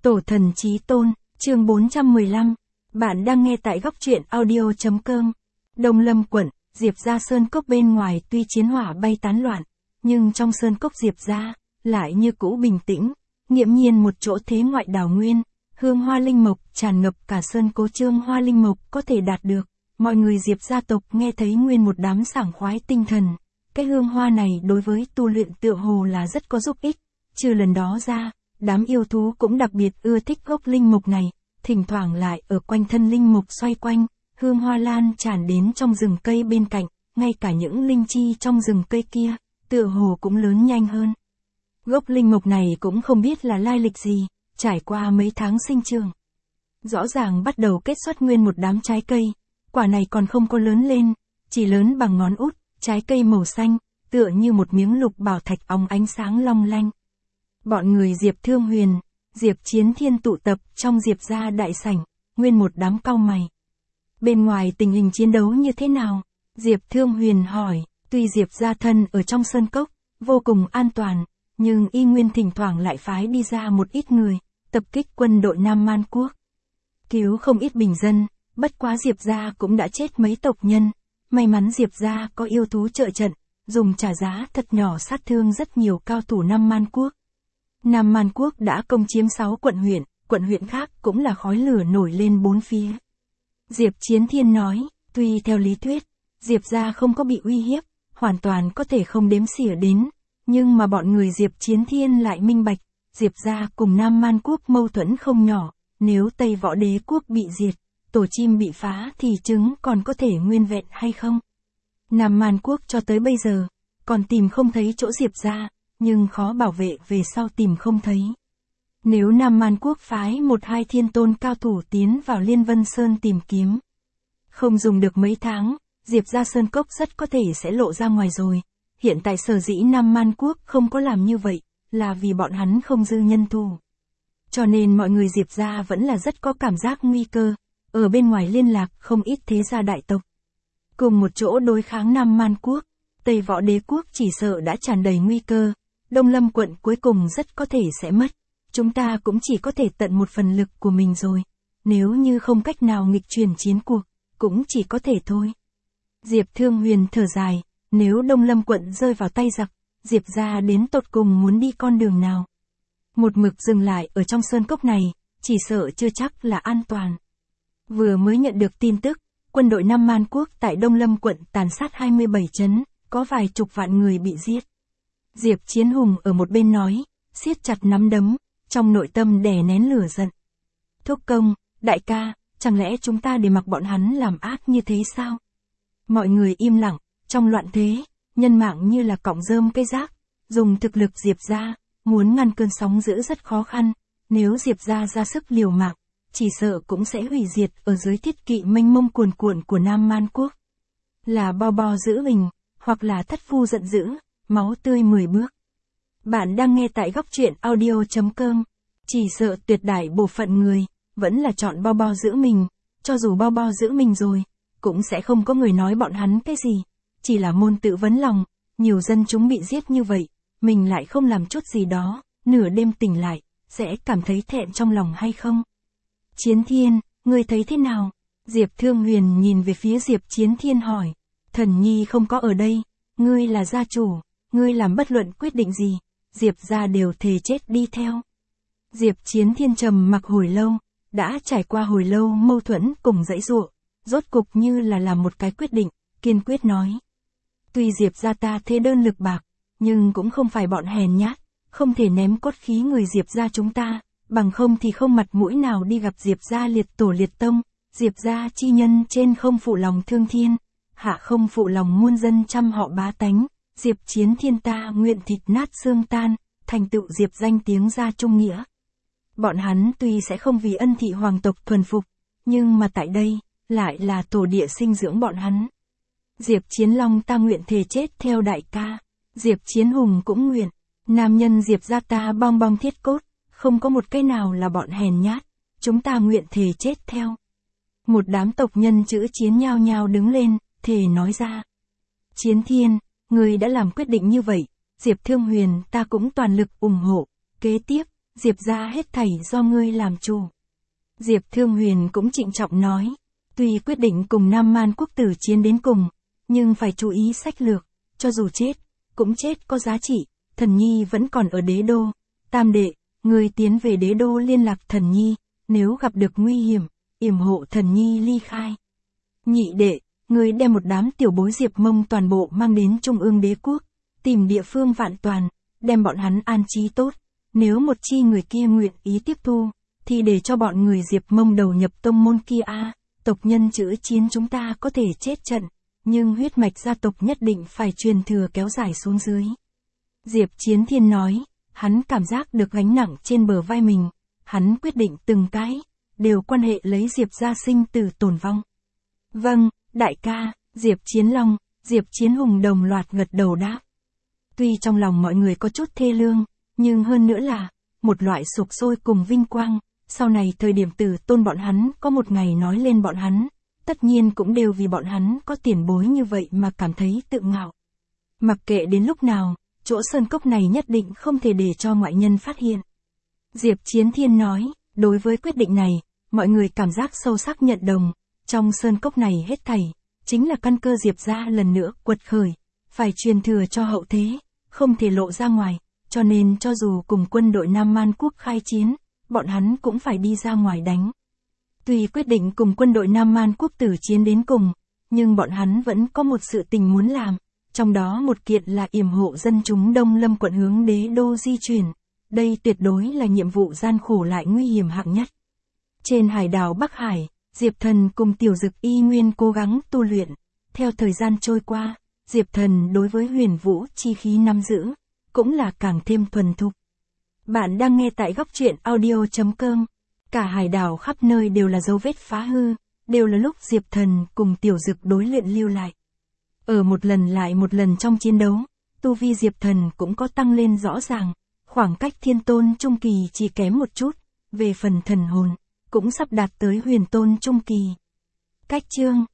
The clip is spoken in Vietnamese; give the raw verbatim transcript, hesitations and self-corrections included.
Tổ thần chí tôn, chương bốn trăm mười lăm. Bạn đang nghe tại góc truyện audio.com. Đông Lâm quận, Diệp gia sơn cốc bên ngoài tuy chiến hỏa bay tán loạn, nhưng trong sơn cốc Diệp gia lại như cũ bình tĩnh, nghiễm nhiên một chỗ thế ngoại đảo nguyên, hương hoa linh mộc tràn ngập cả sơn cố trương hoa linh mộc có thể đạt được. Mọi người Diệp gia tộc nghe thấy nguyên một đám sảng khoái tinh thần. Cái hương hoa này đối với tu luyện tựa hồ là rất có giúp ích. Trừ lần đó ra, đám yêu thú cũng đặc biệt ưa thích gốc linh mục này, thỉnh thoảng lại ở quanh thân linh mục xoay quanh, hương hoa lan tràn đến trong rừng cây bên cạnh, ngay cả những linh chi trong rừng cây kia, tựa hồ cũng lớn nhanh hơn. Gốc linh mục này cũng không biết là lai lịch gì, trải qua mấy tháng sinh trưởng. Rõ ràng bắt đầu kết xuất nguyên một đám trái cây, quả này còn không có lớn lên, chỉ lớn bằng ngón út, trái cây màu xanh, tựa như một miếng lục bảo thạch óng ánh sáng long lanh. Bọn người Diệp Thương Huyền, Diệp Chiến Thiên tụ tập trong Diệp gia đại sảnh, nguyên một đám cau mày. Bên ngoài tình hình chiến đấu như thế nào? Diệp Thương Huyền hỏi, tuy Diệp gia thân ở trong sơn cốc, vô cùng an toàn, nhưng y nguyên thỉnh thoảng lại phái đi ra một ít người, tập kích quân đội Nam Man Quốc. Cứu không ít bình dân, bất quá Diệp gia cũng đã chết mấy tộc nhân, may mắn Diệp gia có yêu thú trợ trận, dùng trả giá thật nhỏ sát thương rất nhiều cao thủ Nam Man Quốc. Nam Man Quốc đã công chiếm sáu quận huyện, quận huyện khác cũng là khói lửa nổi lên bốn phía. Diệp Chiến Thiên nói, tuy theo lý thuyết, Diệp gia không có bị uy hiếp, hoàn toàn có thể không đếm xỉa đến, nhưng mà bọn người Diệp Chiến Thiên lại minh bạch, Diệp gia cùng Nam Man Quốc mâu thuẫn không nhỏ, nếu Tây Võ Đế Quốc bị diệt, tổ chim bị phá thì trứng còn có thể nguyên vẹn hay không? Nam Man Quốc cho tới bây giờ, còn tìm không thấy chỗ Diệp gia, nhưng khó bảo vệ về sau tìm không thấy. Nếu Nam Man Quốc phái một hai thiên tôn cao thủ tiến vào Liên Vân Sơn tìm kiếm, không dùng được mấy tháng, Diệp gia sơn cốc rất có thể sẽ lộ ra ngoài rồi. Hiện tại sở dĩ Nam Man Quốc không có làm như vậy, là vì bọn hắn không dư nhân thủ. Cho nên mọi người Diệp gia vẫn là rất có cảm giác nguy cơ, ở bên ngoài liên lạc không ít thế gia đại tộc. Cùng một chỗ đối kháng Nam Man Quốc, Tây Võ Đế Quốc chỉ sợ đã tràn đầy nguy cơ. Đông Lâm quận cuối cùng rất có thể sẽ mất, chúng ta cũng chỉ có thể tận một phần lực của mình rồi, nếu như không cách nào nghịch chuyển chiến cuộc, cũng chỉ có thể thôi. Diệp Thương Huyền thở dài, nếu Đông Lâm quận rơi vào tay giặc, Diệp gia đến tột cùng muốn đi con đường nào? Một mực dừng lại ở trong sơn cốc này, chỉ sợ chưa chắc là an toàn. Vừa mới nhận được tin tức, quân đội Nam Man Quốc tại Đông Lâm quận tàn sát hai mươi bảy trấn, có vài chục vạn người bị giết. Diệp Chiến Hùng ở một bên nói, siết chặt nắm đấm, trong nội tâm đè nén lửa giận. Thúc công, đại ca, chẳng lẽ chúng ta để mặc bọn hắn làm ác như thế sao? Mọi người im lặng, trong loạn thế, nhân mạng như là cọng rơm cây rác, dùng thực lực Diệp gia, muốn ngăn cơn sóng dữ rất khó khăn, nếu Diệp gia ra sức liều mạng, chỉ sợ cũng sẽ hủy diệt ở dưới thiết kỵ mênh mông cuồn cuộn của Nam Man Quốc. Là bo bo giữ mình, hoặc là thất phu giận dữ, máu tươi mười bước. Bạn đang nghe tại góc truyện audio.com. Chỉ sợ tuyệt đại bộ phận người, vẫn là chọn bo bo giữ mình, cho dù bo bo giữ mình rồi, cũng sẽ không có người nói bọn hắn cái gì, chỉ là môn tự vấn lòng, nhiều dân chúng bị giết như vậy, mình lại không làm chút gì đó, nửa đêm tỉnh lại, sẽ cảm thấy thẹn trong lòng hay không? Chiến Thiên, ngươi thấy thế nào? Diệp Thương Huyền nhìn về phía Diệp Chiến Thiên hỏi, thần nhi không có ở đây, ngươi là gia chủ, ngươi làm bất luận quyết định gì, Diệp gia đều thề chết đi theo. Diệp Chiến Thiên trầm mặc hồi lâu, đã trải qua hồi lâu mâu thuẫn cùng dãy giụa, rốt cục như là làm một cái quyết định, kiên quyết nói. Tuy Diệp gia ta thế đơn lực bạc, nhưng cũng không phải bọn hèn nhát, không thể ném cốt khí người Diệp gia chúng ta, bằng không thì không mặt mũi nào đi gặp Diệp gia liệt tổ liệt tông, Diệp gia chi nhân trên không phụ lòng thương thiên, hạ không phụ lòng muôn dân trăm họ bá tánh. Diệp Chiến Thiên ta nguyện thịt nát xương tan, thành tựu Diệp danh tiếng gia trung nghĩa. Bọn hắn tuy sẽ không vì ân thị hoàng tộc thuần phục, nhưng mà tại đây, lại là tổ địa sinh dưỡng bọn hắn. Diệp Chiến Long ta nguyện thề chết theo đại ca, Diệp Chiến Hùng cũng nguyện, nam nhân Diệp gia ta bong bong thiết cốt, không có một cái nào là bọn hèn nhát, chúng ta nguyện thề chết theo. Một đám tộc nhân chữ Chiến nhao nhao đứng lên, thề nói ra. Chiến Thiên, người đã làm quyết định như vậy, Diệp Thương Huyền ta cũng toàn lực ủng hộ, kế tiếp, Diệp gia hết thảy do ngươi làm chủ. Diệp Thương Huyền cũng trịnh trọng nói, tuy quyết định cùng Nam Man quốc tử chiến đến cùng, nhưng phải chú ý sách lược, cho dù chết, cũng chết có giá trị, Thần Nhi vẫn còn ở đế đô. Tam đệ, ngươi tiến về đế đô liên lạc Thần Nhi, nếu gặp được nguy hiểm, yểm hộ Thần Nhi ly khai. Nhị đệ, ngươi đem một đám tiểu bối Diệp Mông toàn bộ mang đến Trung ương đế quốc, tìm địa phương vạn toàn, đem bọn hắn an trí tốt, nếu một chi người kia nguyện ý tiếp thu, thì để cho bọn người Diệp Mông đầu nhập tông môn kia a, tộc nhân chữ chiến chúng ta có thể chết trận, nhưng huyết mạch gia tộc nhất định phải truyền thừa kéo dài xuống dưới. Diệp Chiến Thiên nói, hắn cảm giác được gánh nặng trên bờ vai mình, hắn quyết định từng cái, đều quan hệ lấy Diệp gia sinh tử tồn vong. Vâng, đại ca, Diệp Chiến Long, Diệp Chiến Hùng đồng loạt gật đầu đáp. Tuy trong lòng mọi người có chút thê lương, nhưng hơn nữa là, một loại sục sôi cùng vinh quang, sau này thời điểm tử tôn bọn hắn có một ngày nói lên bọn hắn, tất nhiên cũng đều vì bọn hắn có tiền bối như vậy mà cảm thấy tự ngạo. Mặc kệ đến lúc nào, chỗ sơn cốc này nhất định không thể để cho ngoại nhân phát hiện. Diệp Chiến Thiên nói, đối với quyết định này, mọi người cảm giác sâu sắc nhận đồng, trong sơn cốc này hết thảy, chính là căn cơ Diệp gia lần nữa quật khởi, phải truyền thừa cho hậu thế, không thể lộ ra ngoài, cho nên cho dù cùng quân đội Nam Man quốc khai chiến, bọn hắn cũng phải đi ra ngoài đánh. Tuy quyết định cùng quân đội Nam Man quốc tử chiến đến cùng, nhưng bọn hắn vẫn có một sự tình muốn làm, trong đó một kiện là yểm hộ dân chúng Đông Lâm quận hướng đế đô di chuyển, đây tuyệt đối là nhiệm vụ gian khổ lại nguy hiểm hạng nhất. Trên hải đảo Bắc Hải, Diệp Thần cùng Tiểu Dực y nguyên cố gắng tu luyện, theo thời gian trôi qua, Diệp Thần đối với huyền vũ chi khí nắm giữ, cũng là càng thêm thuần thục. Bạn đang nghe tại góc truyện audio chấm com. Cả hải đảo khắp nơi đều là dấu vết phá hư, đều là lúc Diệp Thần cùng Tiểu Dực đối luyện lưu lại. Ở một lần lại một lần trong chiến đấu, tu vi Diệp Thần cũng có tăng lên rõ ràng, khoảng cách thiên tôn trung kỳ chỉ kém một chút, về phần thần hồn, cũng sắp đạt tới huyền tôn trung kỳ. Cách chương